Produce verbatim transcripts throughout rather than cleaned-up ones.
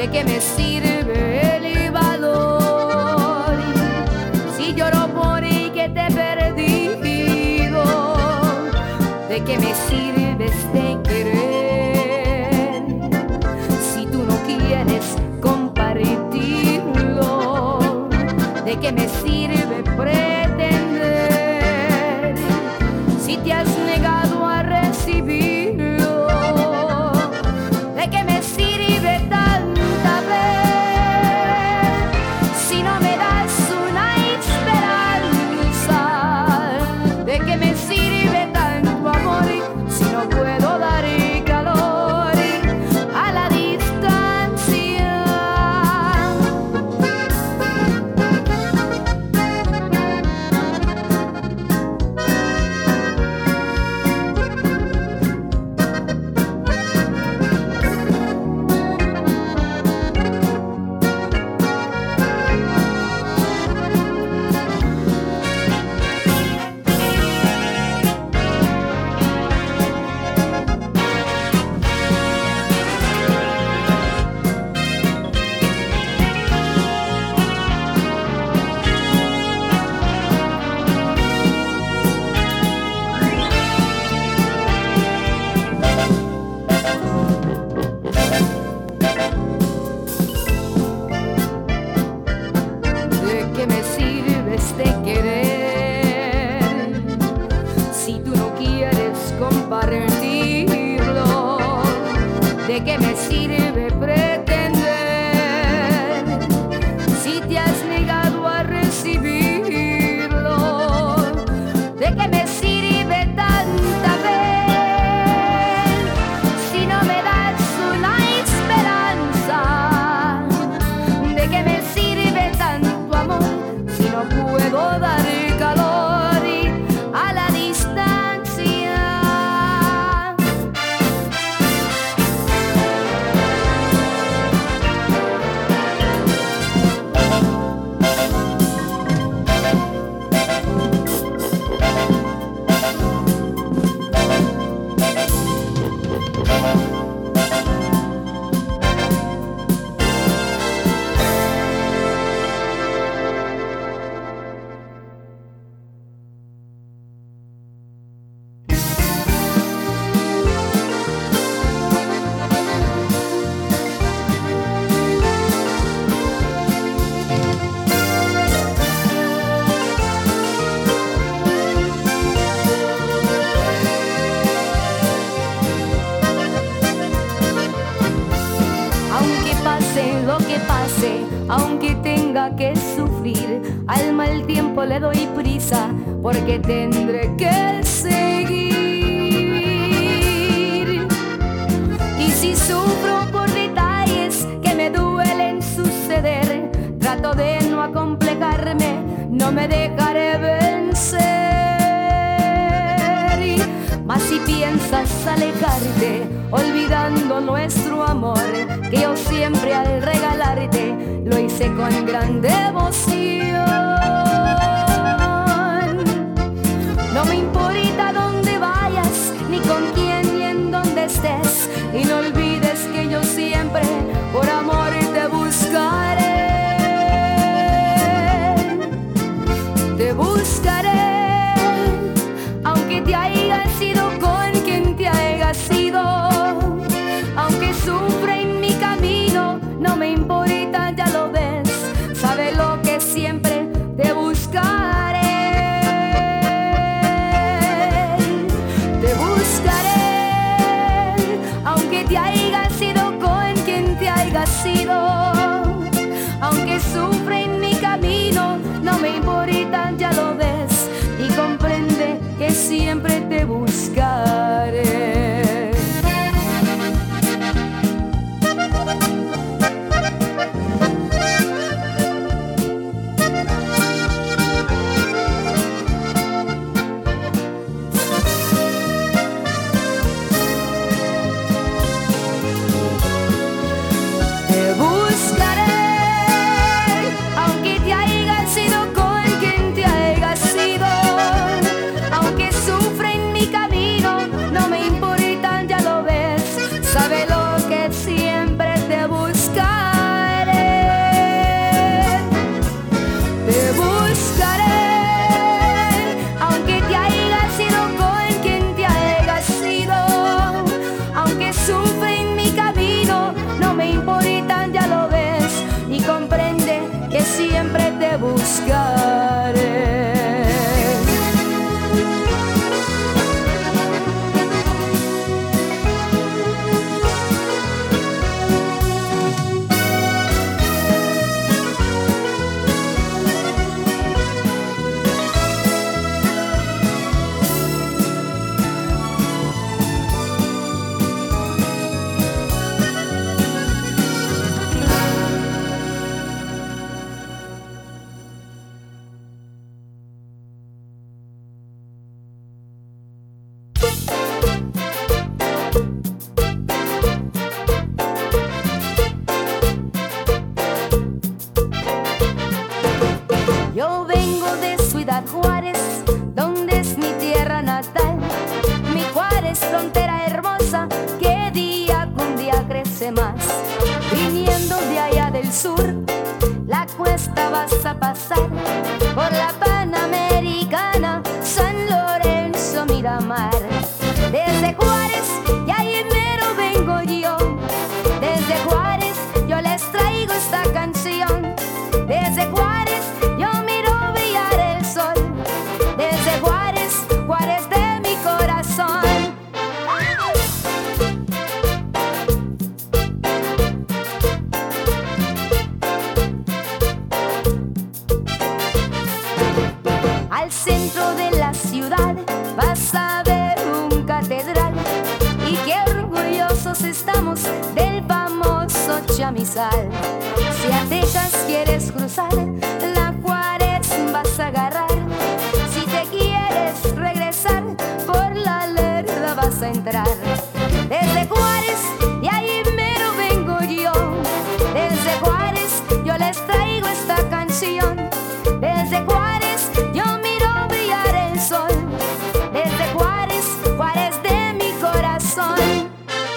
¿De qué me sirve el valor si lloro por el que te he perdido? ¿De qué me sirve este querer si tú no quieres compartirlo? ¿De qué me sirve pretender si te has negado a recibirlo? ¿De qué me sirve tanta vez si no me das una esperanza? ¿De qué me sirve tanto amor si no puedo dar calor a la distancia? ¿De qué me sirve este querer si tú no quieres compartirlo? ¿De qué me sirve pretender si te has negado a recibirlo? ¿De qué me sirve tanta vez si no me das una esperanza? ¿De qué me sirve tanto amor si no puedo dar calor a la distancia? Aunque pase lo que pase, aunque tenga que sufrir, al mal tiempo le doy prisa, porque tendré que seguir. Y si sufro por detalles que me duelen suceder, trato de no acomplejarme, no me dejaré vencer. Mas si piensas alejarte, olvidando nuestro amor, que yo siempre al regalarte lo hice con gran devoción. No me importa dónde vayas, ni con quién ni en dónde estés, y no olvides que yo siempre por amor te buscaré. Te buscaré, aunque te haya sido con quien te haya sido, aunque sufra en mi camino, no me importa, ya lo ves, sabe lo que siempre te buscaré. Te buscaré, aunque te haya sido con quien te haya sido, aunque sufra en mi camino, no me importa, ya lo ves, y comprende que siempre te buscaré. Te buscaré, aunque te haya sido con quien te haya sido, aunque sufra en mi camino, no me importa. demás. Viniendo de allá del sur, la cuesta vas a pasar por la Panamericana, San Lorenzo, Miramar. Desde Juárez, y ahí mero vengo yo. Desde Juárez yo les traigo esta canción. Desde Juárez yo miro brillar el sol. Desde Juárez, Juárez de mi corazón. Al centro de la ciudad vas a ver un catedral, y qué orgullosos estamos del famoso chamizal. Si a Texas quieres cruzar, la Juárez vas a agarrar. Si te quieres regresar, por la Lerda vas a entrar. Desde Juárez, y ahí mero vengo yo. Desde Juárez yo les traigo esta canción. Desde Juárez yo miro brillar el sol. Desde Juárez, Juárez de mi corazón.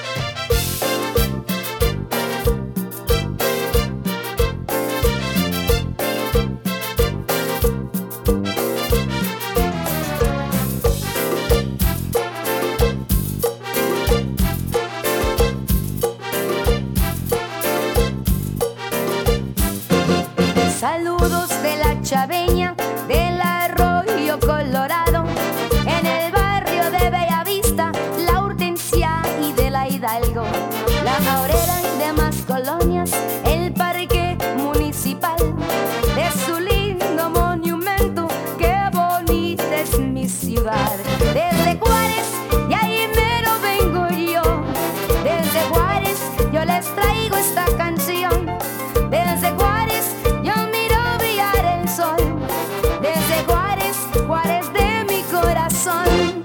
Saludos de la Chaveña, del Arroyo Colorado, en el barrio de Bellavista, La Hortensia y de la Hidalgo, La Aurera y demás colonias, el parque municipal, de su lindo monumento, qué bonita es mi ciudad. Desde Juárez, y ahí mero vengo yo. Desde Juárez yo les traigo esta canción. Desde Juárez yo miro brillar el sol. Desde Juárez, Juárez de mi corazón.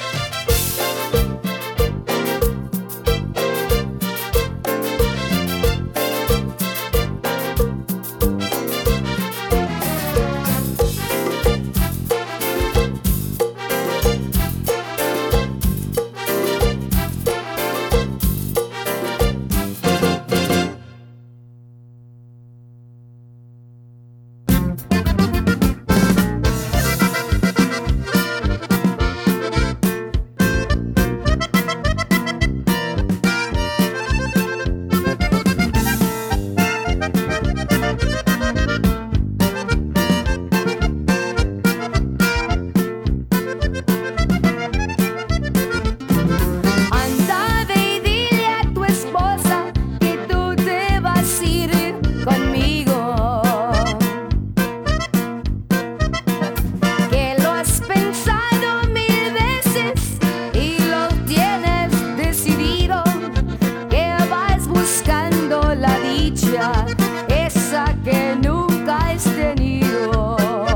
Esa que nunca has tenido.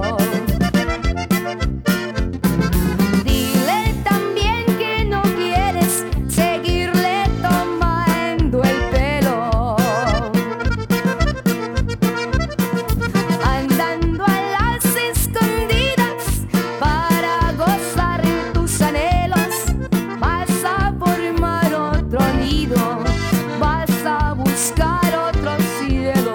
Dile también que no quieres seguirle tomando el pelo, andando a las escondidas para gozar tus anhelos. Vas a formar otro nido, vas a buscar otro cielo.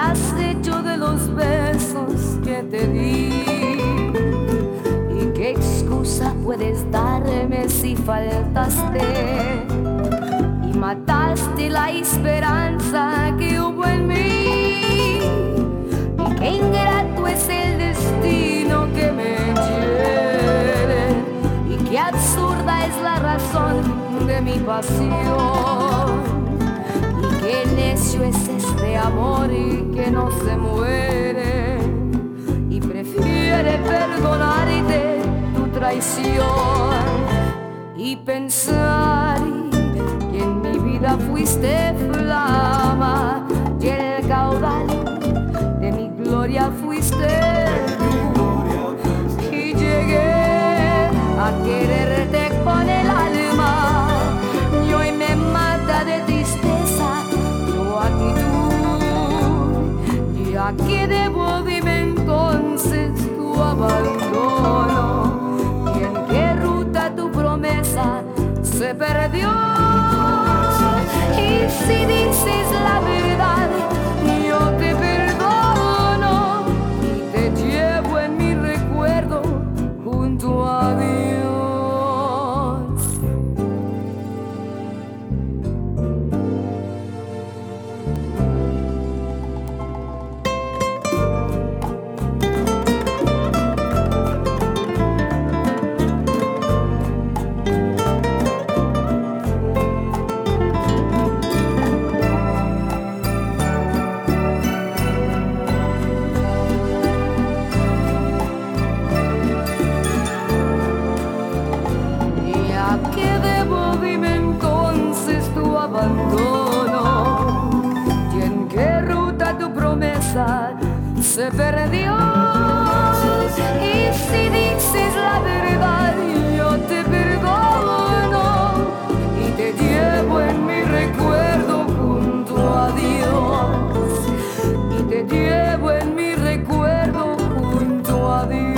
has hecho de los besos que te di? ¿Y qué excusa puedes darme si faltaste y mataste la esperanza que hubo en mí? ¿Y qué ingrato es el destino que me hiere? ¿Y qué absurda es la razón de mi pasión? Qué necio es este amor y que no se muere y prefiere perdonarte tu traición y pensar que en mi vida fuiste flama y el caudal de mi gloria fuiste tú. Y llegué a quererte con el alma y hoy me mata de tristeza tu actitud. ¿Y a qué debo dime entonces tu abandono? ¿Y en qué ruta tu promesa se perdió? Y si dices la verdad, yo te perdono y te llevo en mi recuerdo junto a Dios. Se perdió. Y si dices la verdad, yo te perdono y te llevo en mi recuerdo junto a Dios. Y te llevo en mi recuerdo junto a Dios.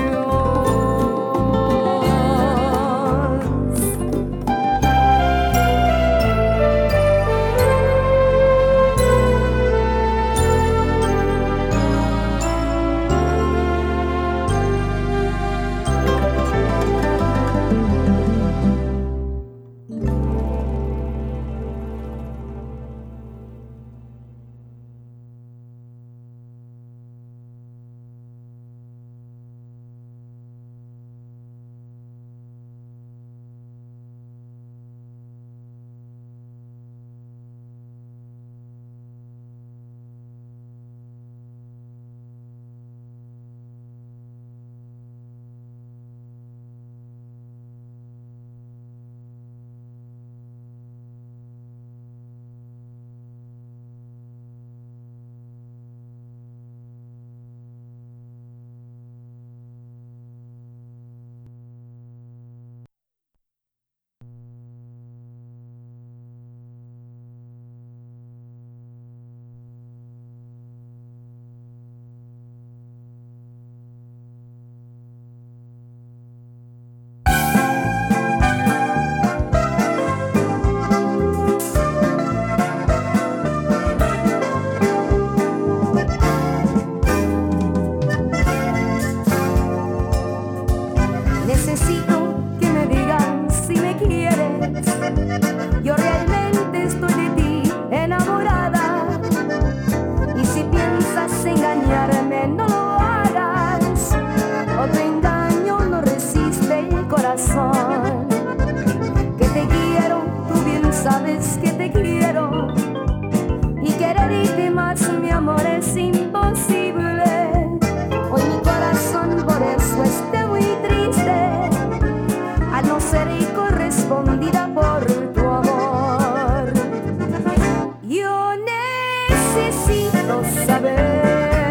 Saber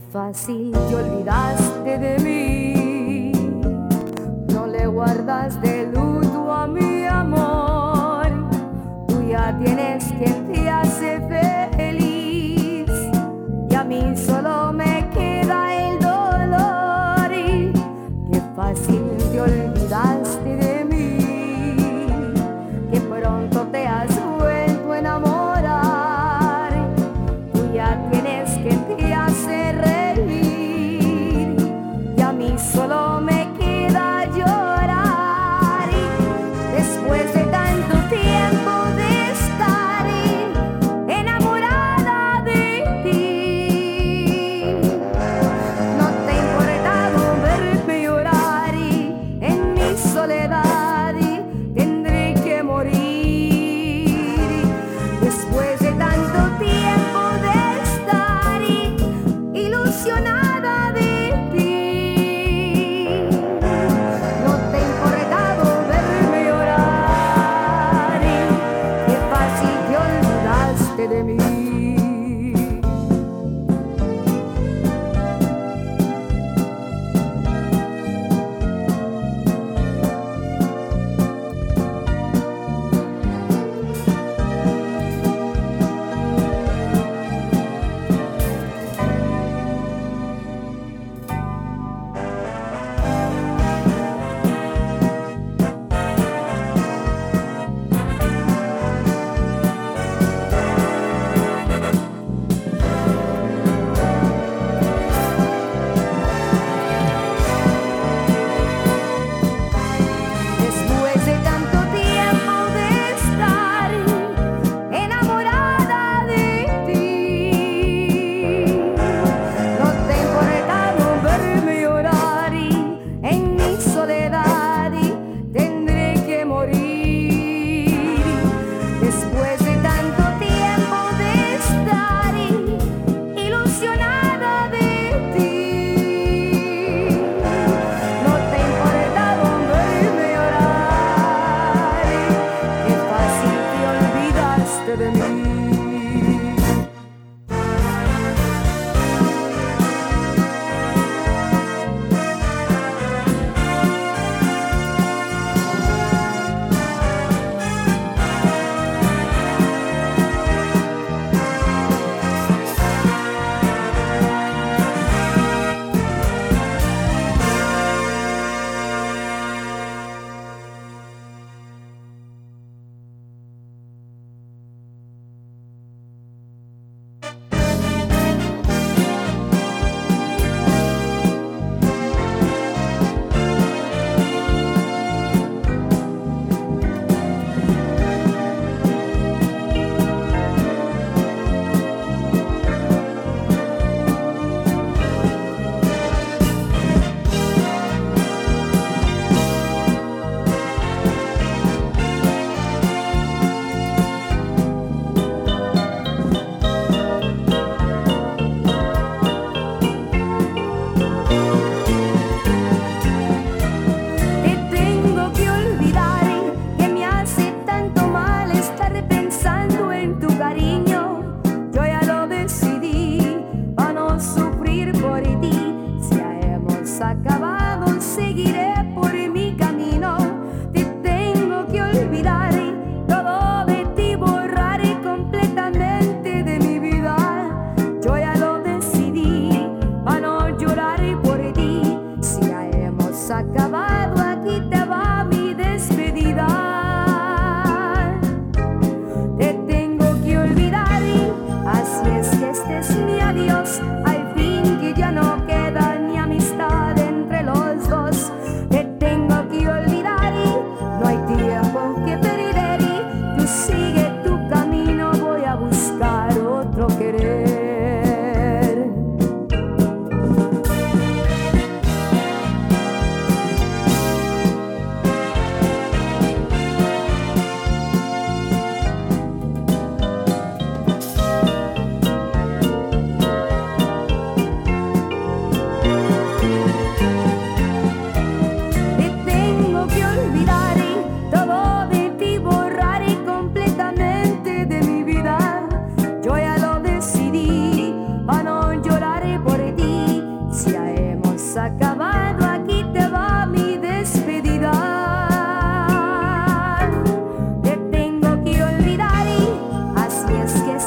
fácil te olvidaste de mí, no le guardas de luto a mi amor. Tú ya tienes quien te hace feliz y a mí solo me queda el dolor. Qué fácil te olvidaste de mí, que pronto te has vuelto a enamorar. Tú ya tienes quien te hace reír y a mí solo me queda llorar. Después de tanto tiempo de estar enamorada de ti, no te ha importado verme llorar en mi soledad. Tendré que morir después de tanto tiempo de estar ilusionada de ti. No te ha importado verme llorar, qué fácil te olvidaste de mí.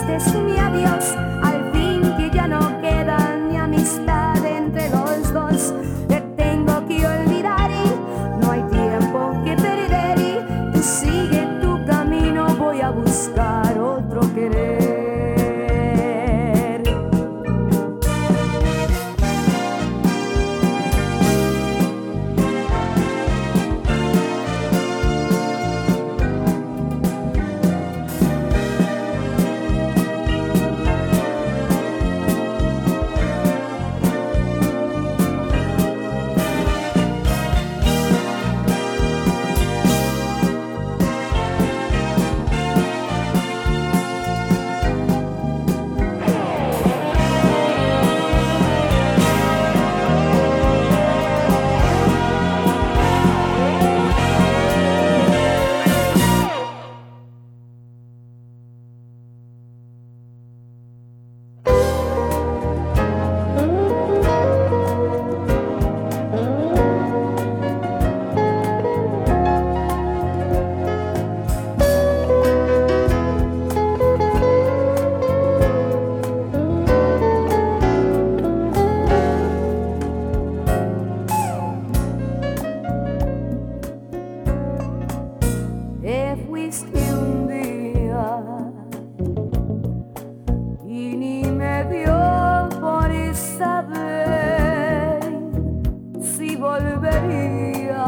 este es mi adiós, al fin que ya no queda ni amistad entre los dos. Te tengo que olvidar y no hay tiempo que perder y tú sigue tu camino, voy a buscar otro querer. Fuiste un día y ni me dio por saber si volverías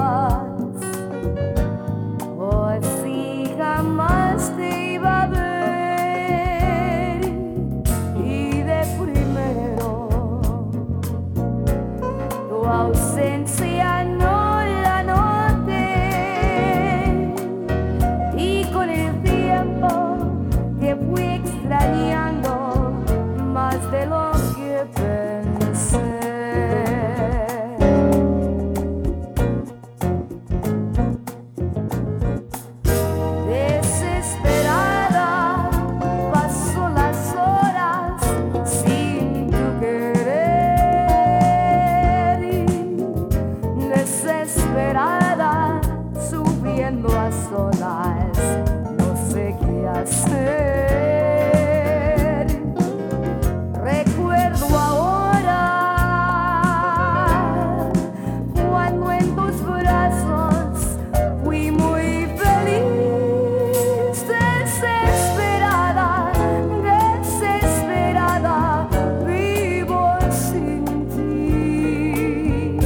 o si jamás te iba a ver. Y de primero tu ausencia no la noté. Te fui extrañando más de lo que pensé. Desesperada paso las horas sin tu querer. Desesperada sufriendo a solas, no sé qué hacer. Recuerdo ahora cuando en tus brazos fui muy feliz. Desesperada, desesperada, vivo sin ti.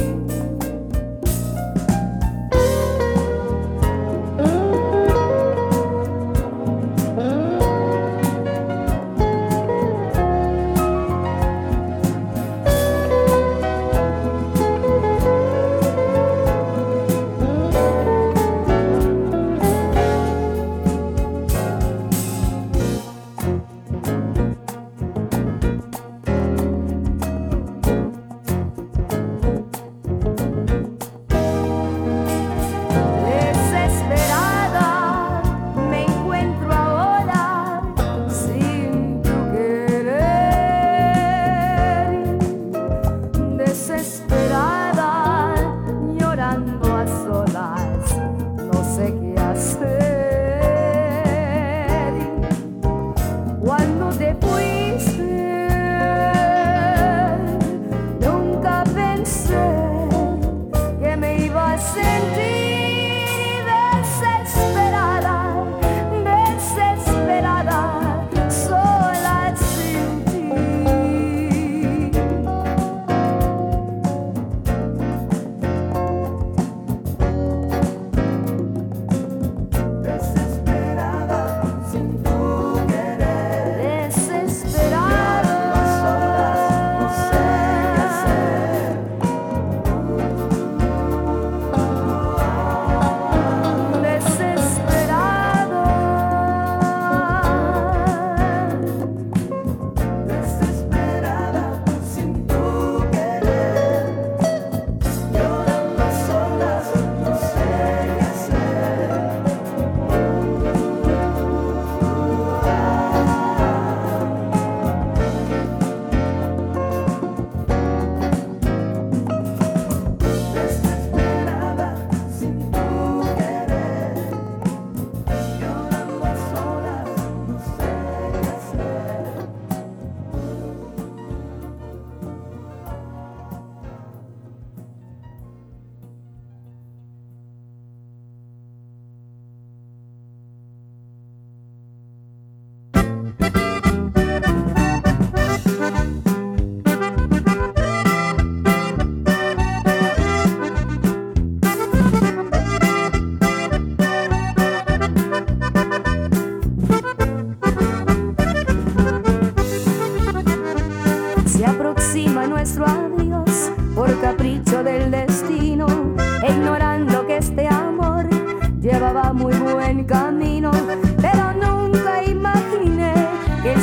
Desesperada,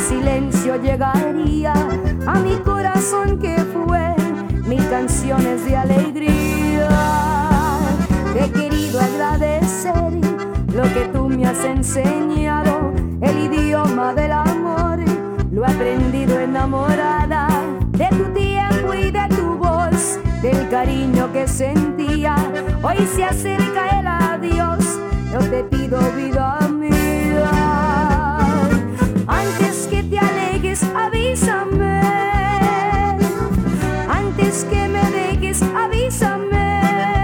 silencio llegaría a mi corazón que fue mil canciones de alegría. Te he querido agradecer lo que tú me has enseñado, el idioma del amor, lo he aprendido enamorada de tu tiempo y de tu voz, del cariño que sentía. Hoy se acerca el adiós, yo te pido vida mía. Antes que te alejes, avísame. Antes que me dejes, avísame.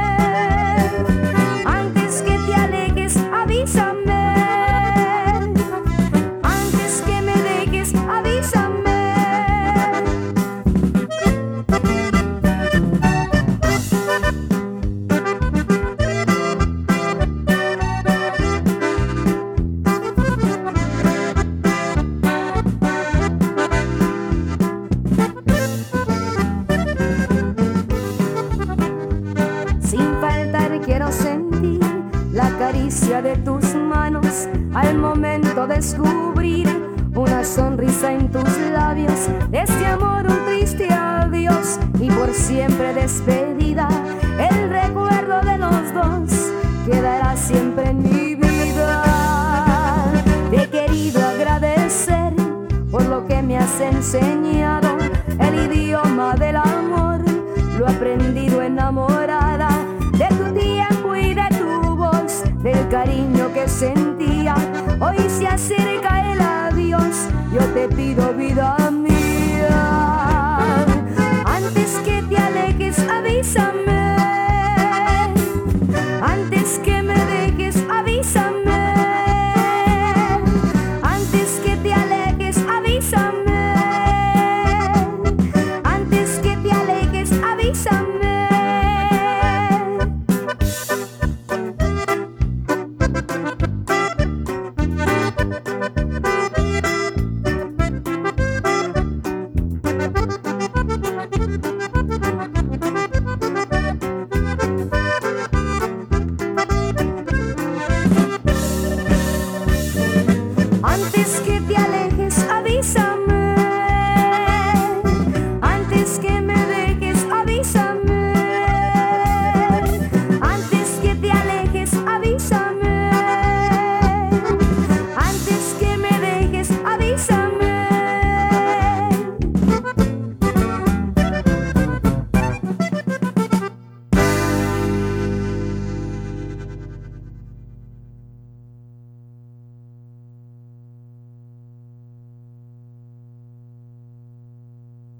Antes que te alejes, avísame. Antes que me dejes, avísame. Quiero sentir la caricia de tus manos al momento de descubrir una sonrisa en tus labios. De este amor un triste adiós y por siempre despedida. El recuerdo de los dos quedará siempre en mi vida. Te he querido agradecer por lo que me has enseñado, el idioma del amor, lo he aprendido enamorada de tu tiempo y de tu voz, del cariño que sentía. Hoy se acerca el adiós, yo te pido vida mía.